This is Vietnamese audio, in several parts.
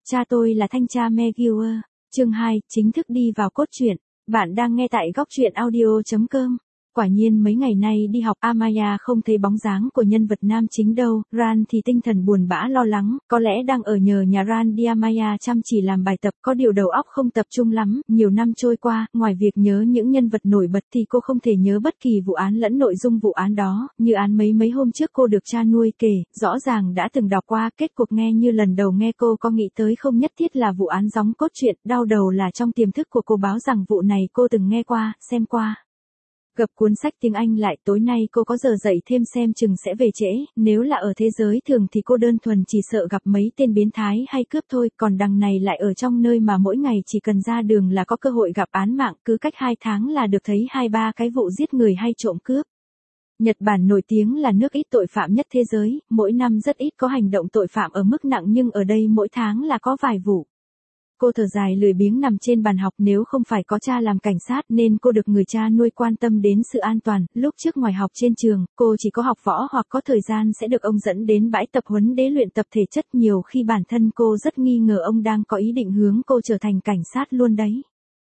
Cha tôi là thanh tra Meguiar. Chương 2, chính thức đi vào cốt truyện. Bạn đang nghe tại góc truyện audio.com. Quả nhiên mấy ngày nay đi học Amaya không thấy bóng dáng của nhân vật nam chính đâu, Ran thì tinh thần buồn bã lo lắng, có lẽ đang ở nhờ nhà Ran đi Amaya chăm chỉ làm bài tập, có điều đầu óc không tập trung lắm, nhiều năm trôi qua, ngoài việc nhớ những nhân vật nổi bật thì cô không thể nhớ bất kỳ vụ án lẫn nội dung vụ án đó, như án mấy hôm trước cô được cha nuôi kể, rõ ràng đã từng đọc qua, kết cuộc nghe như lần đầu nghe cô có nghĩ tới không nhất thiết là vụ án gióng cốt truyện, đau đầu là trong tiềm thức của cô báo rằng vụ này cô từng nghe qua, xem qua. Gập cuốn sách tiếng Anh lại, tối nay cô có giờ dậy thêm xem chừng sẽ về trễ, nếu là ở thế giới thường thì cô đơn thuần chỉ sợ gặp mấy tên biến thái hay cướp thôi, còn đằng này lại ở trong nơi mà mỗi ngày chỉ cần ra đường là có cơ hội gặp án mạng, cứ cách 2 tháng là được thấy 2-3 cái vụ giết người hay trộm cướp. Nhật Bản nổi tiếng là nước ít tội phạm nhất thế giới, mỗi năm rất ít có hành động tội phạm ở mức nặng nhưng ở đây mỗi tháng là có vài vụ. Cô thở dài lười biếng nằm trên bàn học, nếu không phải có cha làm cảnh sát nên cô được người cha nuôi quan tâm đến sự an toàn, lúc trước ngoài học trên trường, cô chỉ có học võ hoặc có thời gian sẽ được ông dẫn đến bãi tập huấn để luyện tập thể chất, nhiều khi bản thân cô rất nghi ngờ ông đang có ý định hướng cô trở thành cảnh sát luôn đấy.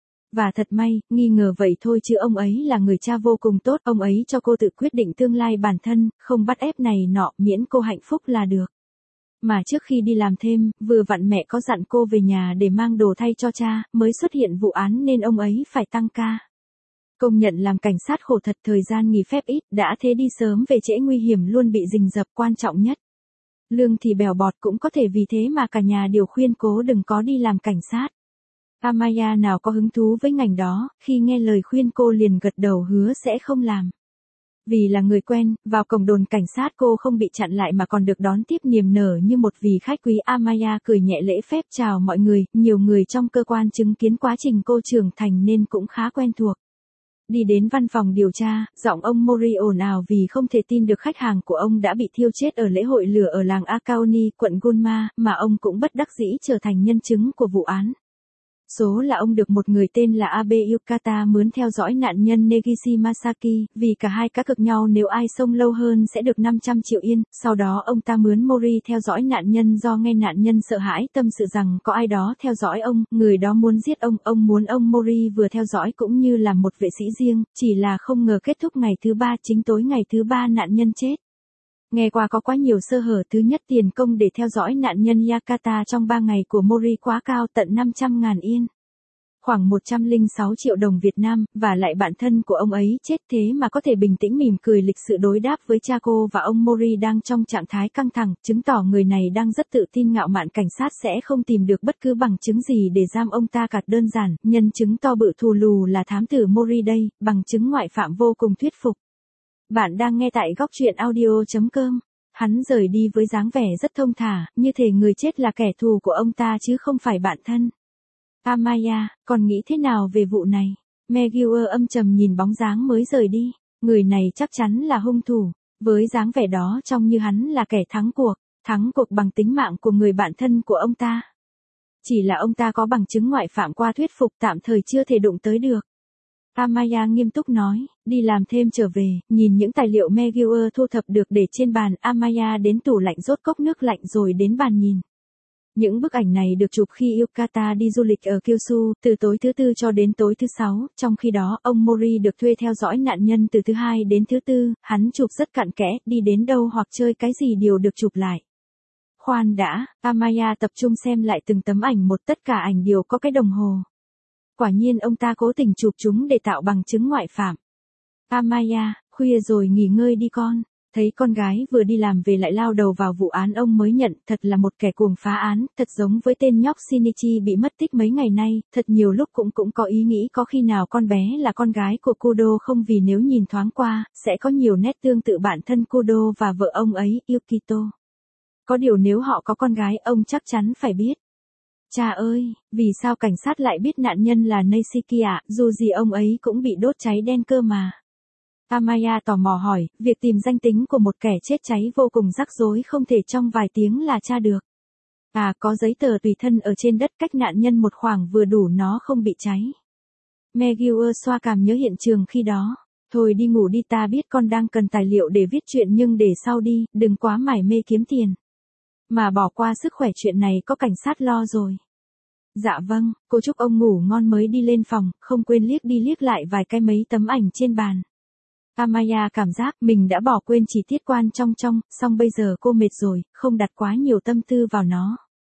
Và thật may, nghi ngờ vậy thôi chứ ông ấy là người cha vô cùng tốt, ông ấy cho cô tự quyết định tương lai bản thân, không bắt ép này nọ, miễn cô hạnh phúc là được. Mà trước khi đi làm thêm, vừa vặn mẹ có dặn cô về nhà để mang đồ thay cho cha, mới xuất hiện vụ án nên ông ấy phải tăng ca. Công nhận làm cảnh sát khổ thật, thời gian nghỉ phép ít, đã thế đi sớm về trễ nguy hiểm luôn bị rình rập, quan trọng nhất. Lương thì bèo bọt, cũng có thể vì thế mà cả nhà đều khuyên cố đừng có đi làm cảnh sát. Amaya nào có hứng thú với ngành đó, khi nghe lời khuyên cô liền gật đầu hứa sẽ không làm. Vì là người quen, vào cổng đồn cảnh sát cô không bị chặn lại mà còn được đón tiếp niềm nở như một vị khách quý. Amaya cười nhẹ lễ phép chào mọi người, nhiều người trong cơ quan chứng kiến quá trình cô trưởng thành nên cũng khá quen thuộc. Đi đến văn phòng điều tra, giọng ông Mori ồn ào vì không thể tin được khách hàng của ông đã bị thiêu chết ở lễ hội lửa ở làng Akaoni, quận Gunma, mà ông cũng bất đắc dĩ trở thành nhân chứng của vụ án. Số là ông được một người tên là Abe Yukata mướn theo dõi nạn nhân Negishi Masaki, vì cả hai cá cược nhau nếu ai xông lâu hơn sẽ được 500 triệu yên, sau đó ông ta mướn Mori theo dõi nạn nhân do nghe nạn nhân sợ hãi tâm sự rằng có ai đó theo dõi ông, người đó muốn giết ông muốn ông Mori vừa theo dõi cũng như là một vệ sĩ riêng, chỉ là không ngờ kết thúc ngày thứ 3, chính tối ngày thứ 3 nạn nhân chết. Nghe qua có quá nhiều sơ hở, thứ nhất tiền công để theo dõi nạn nhân Yakata trong 3 ngày của Mori quá cao, tận 500.000 yên. Khoảng 106 triệu đồng Việt Nam, và lại bạn thân của ông ấy chết thế mà có thể bình tĩnh mỉm cười lịch sự đối đáp với cha cô và ông Mori đang trong trạng thái căng thẳng, chứng tỏ người này đang rất tự tin ngạo mạn. Cảnh sát sẽ không tìm được bất cứ bằng chứng gì để giam ông ta cả, đơn giản, nhân chứng to bự thù lù là thám tử Mori đây, bằng chứng ngoại phạm vô cùng thuyết phục. Bạn đang nghe tại góc truyện audio.com. Hắn rời đi với dáng vẻ rất thông thả, như thể người chết là kẻ thù của ông ta chứ không phải bạn thân. Amaya, còn nghĩ thế nào về vụ này? Meguiar âm trầm nhìn bóng dáng mới rời đi. Người này chắc chắn là hung thủ. Với dáng vẻ đó trông như hắn là kẻ thắng cuộc bằng tính mạng của người bạn thân của ông ta. Chỉ là ông ta có bằng chứng ngoại phạm qua thuyết phục, tạm thời chưa thể đụng tới được. Amaya nghiêm túc nói, đi làm thêm trở về, nhìn những tài liệu Meguiar thu thập được để trên bàn, Amaya đến tủ lạnh rót cốc nước lạnh rồi đến bàn nhìn. Những bức ảnh này được chụp khi Yukata đi du lịch ở Kyushu, từ tối thứ Tư cho đến tối thứ Sáu, trong khi đó, ông Mori được thuê theo dõi nạn nhân từ thứ Hai đến thứ Tư, hắn chụp rất cặn kẽ, đi đến đâu hoặc chơi cái gì đều được chụp lại. Khoan đã, Amaya tập trung xem lại từng tấm ảnh một, tất cả ảnh đều có cái đồng hồ. Quả nhiên ông ta cố tình chụp chúng để tạo bằng chứng ngoại phạm. Amaya, khuya rồi nghỉ ngơi đi con. Thấy con gái vừa đi làm về lại lao đầu vào vụ án ông mới nhận, thật là một kẻ cuồng phá án, thật giống với tên nhóc Shinichi bị mất tích mấy ngày nay, thật nhiều lúc cũng có ý nghĩ có khi nào con bé là con gái của Kudo không, vì nếu nhìn thoáng qua, sẽ có nhiều nét tương tự bản thân Kudo và vợ ông ấy, Yukito. Có điều nếu họ có con gái ông chắc chắn phải biết. Cha ơi, vì sao cảnh sát lại biết nạn nhân là Neisiki ạ, dù gì ông ấy cũng bị đốt cháy đen cơ mà. Amaya tò mò hỏi, việc tìm danh tính của một kẻ chết cháy vô cùng rắc rối, không thể trong vài tiếng là tra được. À, có giấy tờ tùy thân ở trên đất cách nạn nhân một khoảng vừa đủ nó không bị cháy. Meguiar xoa cằm nhớ hiện trường khi đó. Thôi đi ngủ đi, ta biết con đang cần tài liệu để viết chuyện nhưng để sau đi, đừng quá mải mê kiếm tiền. Mà bỏ qua sức khỏe chuyện này có cảnh sát lo rồi. Dạ vâng, cô chúc ông ngủ ngon mới đi lên phòng, không quên liếc đi liếc lại vài cái mấy tấm ảnh trên bàn. Amaya cảm giác mình đã bỏ quên chi tiết quan trong, song bây giờ cô mệt rồi, không đặt quá nhiều tâm tư vào nó.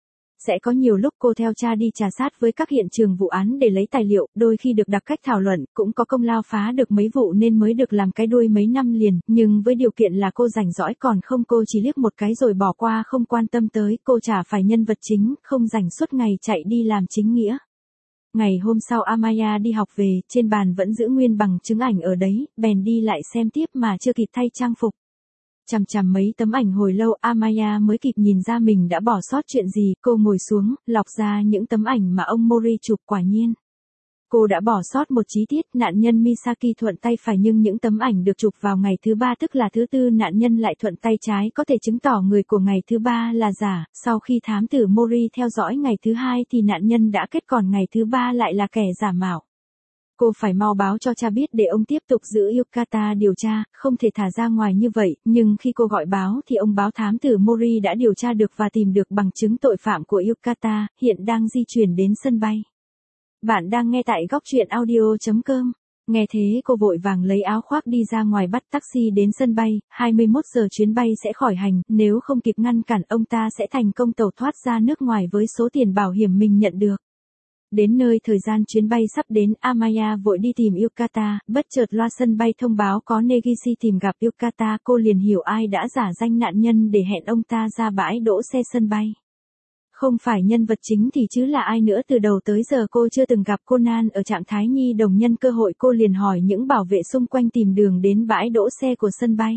Sẽ có nhiều lúc cô theo cha đi trà sát với các hiện trường vụ án để lấy tài liệu, đôi khi được đặt cách thảo luận, cũng có công lao phá được mấy vụ nên mới được làm cái đuôi mấy năm liền, nhưng với điều kiện là cô rảnh rỗi còn không cô chỉ liếc một cái rồi bỏ qua không quan tâm tới, cô chả phải nhân vật chính, không rảnh suốt ngày chạy đi làm chính nghĩa. Ngày hôm sau Amaya đi học về, trên bàn vẫn giữ nguyên bằng chứng ảnh ở đấy, bèn đi lại xem tiếp mà chưa kịp thay trang phục. Chằm chằm mấy tấm ảnh hồi lâu Amaya mới kịp nhìn ra mình đã bỏ sót chuyện gì, cô ngồi xuống, lọc ra những tấm ảnh mà ông Mori chụp quả nhiên. Cô đã bỏ sót một chi tiết, nạn nhân Misaki thuận tay phải nhưng những tấm ảnh được chụp vào ngày thứ ba tức là thứ tư nạn nhân lại thuận tay trái có thể chứng tỏ người của ngày thứ ba là giả, sau khi thám tử Mori theo dõi ngày thứ hai thì nạn nhân đã kết còn ngày thứ ba lại là kẻ giả mạo. Cô phải mau báo cho cha biết để ông tiếp tục giữ Yukata điều tra, không thể thả ra ngoài như vậy, nhưng khi cô gọi báo thì ông báo thám tử Mori đã điều tra được và tìm được bằng chứng tội phạm của Yukata, hiện đang di chuyển đến sân bay. Bạn đang nghe tại góc truyện audio.com. Nghe thế cô vội vàng lấy áo khoác đi ra ngoài bắt taxi đến sân bay, 21 giờ chuyến bay sẽ khỏi hành, nếu không kịp ngăn cản ông ta sẽ thành công tẩu thoát ra nước ngoài với số tiền bảo hiểm mình nhận được. Đến nơi thời gian chuyến bay sắp đến, Amaya vội đi tìm Yukata, bất chợt loa sân bay thông báo có Negishi tìm gặp Yukata, cô liền hiểu ai đã giả danh nạn nhân để hẹn ông ta ra bãi đỗ xe sân bay. Không phải nhân vật chính thì chứ là ai nữa, từ đầu tới giờ cô chưa từng gặp Conan ở trạm Thái Nhi Đồng, nhân cơ hội cô liền hỏi những bảo vệ xung quanh tìm đường đến bãi đỗ xe của sân bay.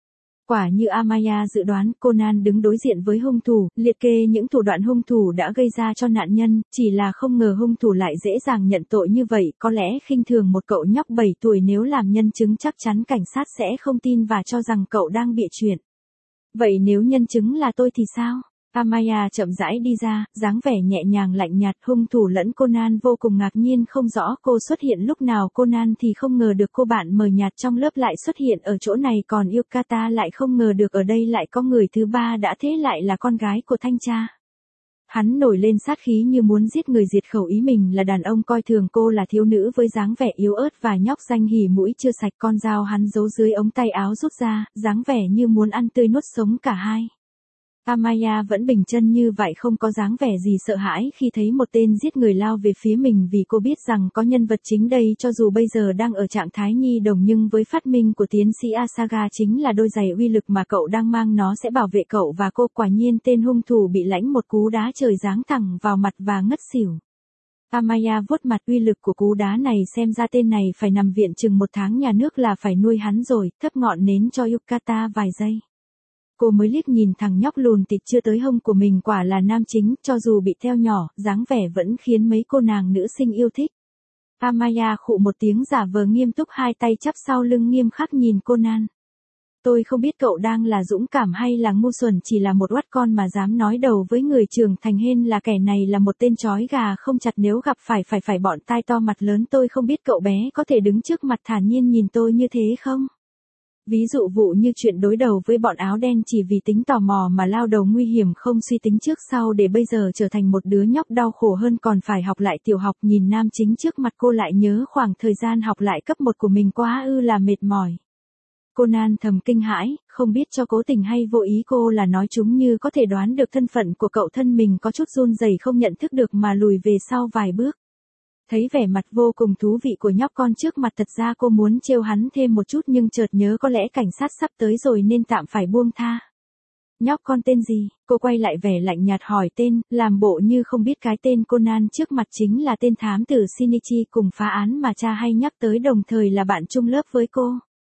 Quả như Amaya dự đoán, Conan đứng đối diện với hung thủ, liệt kê những thủ đoạn hung thủ đã gây ra cho nạn nhân, chỉ là không ngờ hung thủ lại dễ dàng nhận tội như vậy, có lẽ khinh thường một cậu nhóc 7 tuổi nếu làm nhân chứng chắc chắn cảnh sát sẽ không tin và cho rằng cậu đang bịa chuyện. Vậy nếu nhân chứng là tôi thì sao? Amaya chậm rãi đi ra, dáng vẻ nhẹ nhàng lạnh nhạt, hung thủ lẫn Conan vô cùng ngạc nhiên không rõ cô xuất hiện lúc nào, Conan thì không ngờ được cô bạn mờ nhạt trong lớp lại xuất hiện ở chỗ này, còn Yukata lại không ngờ được ở đây lại có người thứ ba, đã thế lại là con gái của thanh tra. Hắn nổi lên sát khí như muốn giết người diệt khẩu, ý mình là đàn ông coi thường cô là thiếu nữ với dáng vẻ yếu ớt và nhóc danh hỉ mũi chưa sạch, con dao hắn giấu dưới ống tay áo rút ra, dáng vẻ như muốn ăn tươi nuốt sống cả hai. Amaya vẫn bình chân như vậy, không có dáng vẻ gì sợ hãi khi thấy một tên giết người lao về phía mình, vì cô biết rằng có nhân vật chính đây cho dù bây giờ đang ở trạng thái nhi đồng nhưng với phát minh của tiến sĩ Asaga chính là đôi giày uy lực mà cậu đang mang nó sẽ bảo vệ cậu và cô. Quả nhiên tên hung thủ bị lãnh một cú đá trời giáng thẳng vào mặt và ngất xỉu. Amaya vuốt mặt, uy lực của cú đá này xem ra tên này phải nằm viện chừng 1 tháng, nhà nước là phải nuôi hắn rồi, thắp ngọn nến cho Yukata vài giây. Cô mới liếc nhìn thằng nhóc lùn tịt chưa tới hông của mình, quả là nam chính, cho dù bị theo nhỏ, dáng vẻ vẫn khiến mấy cô nàng nữ sinh yêu thích. Amaya khụ một tiếng giả vờ nghiêm túc, hai tay chắp sau lưng nghiêm khắc nhìn Conan. Tôi không biết cậu đang là dũng cảm hay là ngu xuẩn, chỉ là một oắt con mà dám nói đầu với người trưởng thành, hên là kẻ này là một tên chói gà không chặt, nếu gặp phải bọn tai to mặt lớn. Tôi không biết cậu bé có thể đứng trước mặt thản nhiên nhìn tôi như thế không? Ví dụ vụ như chuyện đối đầu với bọn áo đen chỉ vì tính tò mò mà lao đầu nguy hiểm không suy tính trước sau để bây giờ trở thành một đứa nhóc đau khổ hơn còn phải học lại tiểu học. Nhìn nam chính trước mặt cô lại nhớ khoảng thời gian học lại cấp 1 của mình quá là mệt mỏi. Conan thầm kinh hãi, không biết cho cố tình hay vô ý cô là nói chúng như có thể đoán được thân phận của cậu, thân mình có chút run rẩy không nhận thức được mà lùi về sau vài bước. Thấy vẻ mặt vô cùng thú vị của nhóc con trước mặt, thật ra cô muốn trêu hắn thêm một chút nhưng chợt nhớ có lẽ cảnh sát sắp tới rồi nên tạm phải buông tha. Nhóc con tên gì? Cô quay lại vẻ lạnh nhạt hỏi tên, làm bộ như không biết cái tên Conan trước mặt chính là tên thám tử Shinichi cùng phá án mà cha hay nhắc tới, đồng thời là bạn chung lớp với cô.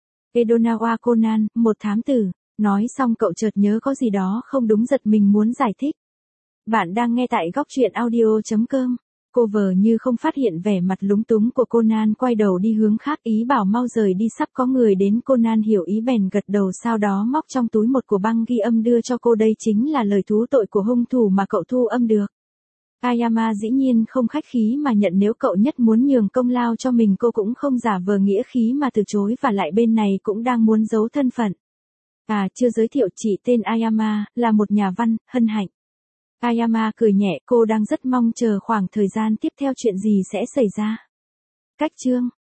Edonawa Conan, một thám tử. Nói xong cậu chợt nhớ có gì đó không đúng, giật mình muốn giải thích. Bạn đang nghe tại góc truyện audio.com. Cô vờ như không phát hiện vẻ mặt lúng túng của Conan, quay đầu đi hướng khác, ý bảo mau rời đi, sắp có người đến. Conan hiểu ý bèn gật đầu, sau đó móc trong túi một của băng ghi âm đưa cho cô, đây chính là lời thú tội của hung thủ mà cậu thu âm được. Ayama dĩ nhiên không khách khí mà nhận, nếu cậu nhất muốn nhường công lao cho mình cô cũng không giả vờ nghĩa khí mà từ chối, và lại bên này cũng đang muốn giấu thân phận. À, chưa giới thiệu chị tên Ayama, là một nhà văn, hân hạnh. Ayama cười nhẹ, cô đang rất mong chờ khoảng thời gian tiếp theo chuyện gì sẽ xảy ra. Cách chương